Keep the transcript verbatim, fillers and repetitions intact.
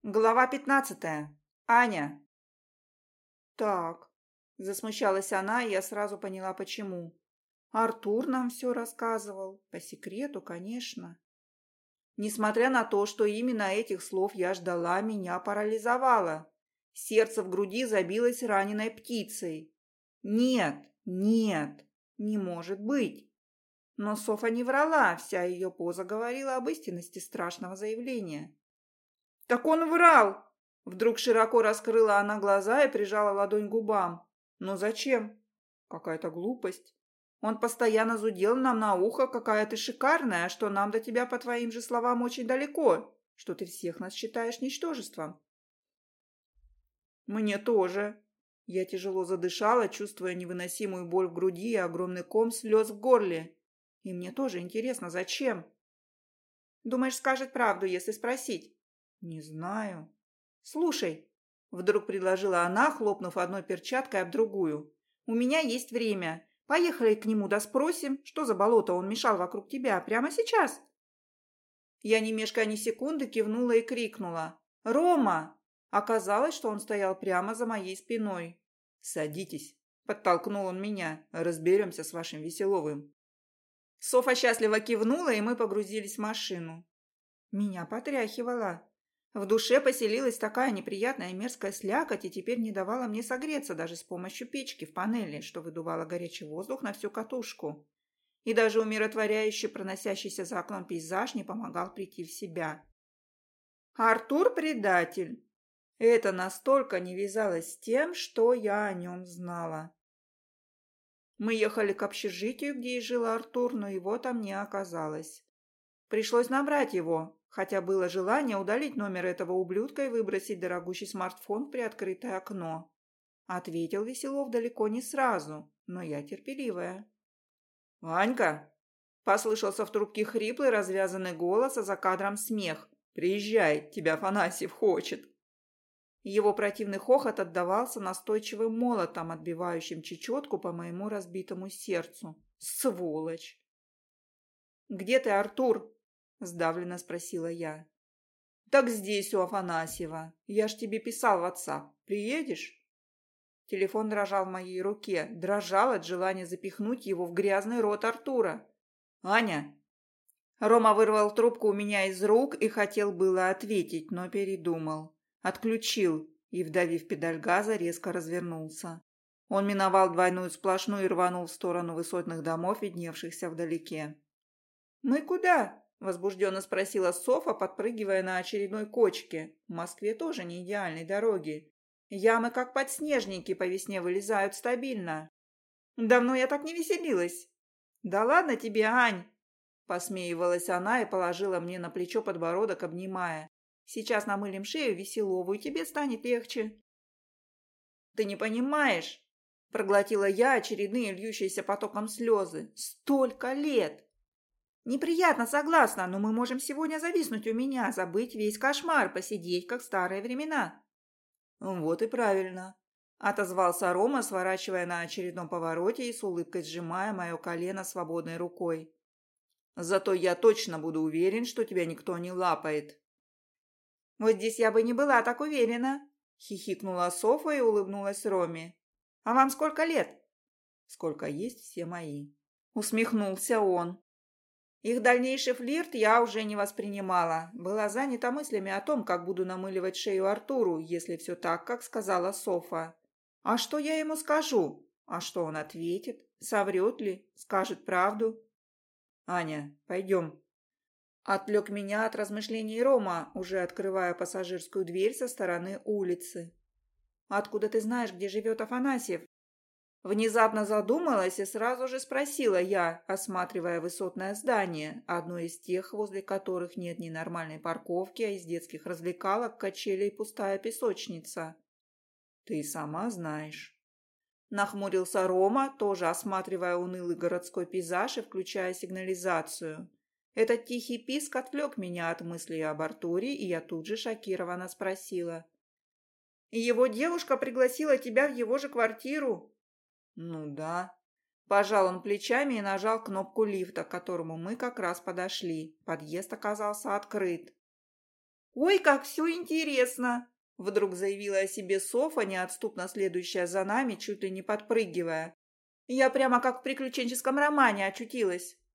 Глава пятнадцатая. Аня. Так, засмущалась она, и я сразу поняла, почему. Артур нам все рассказывал. По секрету, конечно. Несмотря на то, что именно этих слов я ждала, меня парализовало. Сердце в груди забилось раненой птицей. Нет, нет, не может быть. Но Софа не врала, вся ее поза говорила об истинности страшного заявления. «Так он врал!» Вдруг широко раскрыла она глаза и прижала ладонь к губам. «Но зачем? Какая-то глупость. Он постоянно зудел нам на ухо, какая ты шикарная, что нам до тебя, по твоим же словам, очень далеко, что ты всех нас считаешь ничтожеством». «Мне тоже». Я тяжело задышала, чувствуя невыносимую боль в груди и огромный ком слез в горле. «И мне тоже интересно, зачем?» «Думаешь, скажет правду, если спросить?» «Не знаю». «Слушай», — вдруг предложила она, хлопнув одной перчаткой об другую. «У меня есть время. Поехали к нему да спросим, что за болото он мешал вокруг тебя прямо сейчас». Я, не мешкая ни секунды, кивнула и крикнула. «Рома!» Оказалось, что он стоял прямо за моей спиной. «Садитесь», — подтолкнул он меня. «Разберемся с вашим Веселовым». Софа счастливо кивнула, и мы погрузились в машину. Меня потряхивало. В душе поселилась такая неприятная и мерзкая слякоть, и теперь не давала мне согреться даже с помощью печки в панели, что выдувало горячий воздух на всю катушку. И даже умиротворяющий проносящийся за окном пейзаж не помогал прийти в себя. Артур предатель. Это настолько не вязалось с тем, что я о нем знала. Мы ехали к общежитию, где и жил Артур, но его там не оказалось. Пришлось набрать его, хотя было желание удалить номер этого ублюдка и выбросить дорогущий смартфон в приоткрытое окно. Ответил Веселов далеко не сразу, но я терпеливая. «Ванька!» – послышался в трубке хриплый развязанный голос, а за кадром смех. «Приезжай, тебя Афанасьев хочет!» Его противный хохот отдавался настойчивым молотом, отбивающим чечетку по моему разбитому сердцу. Сволочь! «Где ты, Артур?» – сдавленно спросила я. «Так здесь, у Афанасьева. Я ж тебе писал в WhatsApp. Приедешь?» Телефон дрожал в моей руке, дрожал от желания запихнуть его в грязный рот Артура. «Аня!» Рома вырвал трубку у меня из рук и хотел было ответить, но передумал. Отключил и, вдавив педаль газа, резко развернулся. Он миновал двойную сплошную и рванул в сторону высотных домов, видневшихся вдалеке. «Мы куда?» – возбужденно спросила Софа, подпрыгивая на очередной кочке. В Москве тоже не идеальной дороги. Ямы, как подснежники, по весне вылезают стабильно. Давно я так не веселилась. «Да ладно тебе, Ань!» – посмеивалась она и положила мне на плечо подбородок, обнимая. «Сейчас намылим шею Веселову, и тебе станет легче». «Ты не понимаешь!» – проглотила я очередные льющиеся потоком слезы. «Столько лет!» «Неприятно, согласна, но мы можем сегодня зависнуть у меня, забыть весь кошмар, посидеть, как в старые времена». «Вот и правильно», – отозвался Рома, сворачивая на очередном повороте и с улыбкой сжимая мое колено свободной рукой. «Зато я точно буду уверен, что тебя никто не лапает». «Вот здесь я бы не была так уверена», – хихикнула Софа и улыбнулась Роме. «А вам сколько лет?» «Сколько есть все мои», – усмехнулся он. Их дальнейший флирт я уже не воспринимала. Была занята мыслями о том, как буду намыливать шею Артуру, если все так, как сказала Софа. А что я ему скажу? А что он ответит? Соврет ли? Скажет правду? «Аня, пойдем». Отвлек меня от размышлений Рома, уже открывая пассажирскую дверь со стороны улицы. «Откуда ты знаешь, где живет Афанасьев?» Внезапно задумалась и сразу же спросила я, осматривая высотное здание, одно из тех, возле которых нет ни нормальной парковки, а из детских развлекалок качели и пустая песочница. «Ты сама знаешь». Нахмурился Рома, тоже осматривая унылый городской пейзаж и включая сигнализацию. Этот тихий писк отвлек меня от мыслей об Артуре, и я тут же шокированно спросила. «Его девушка пригласила тебя в его же квартиру?» «Ну да». Пожал он плечами и нажал кнопку лифта, к которому мы как раз подошли. Подъезд оказался открыт. «Ой, как все интересно!» Вдруг заявила о себе Софа, неотступно следующая за нами, чуть ли не подпрыгивая. «Я прямо как в приключенческом романе очутилась.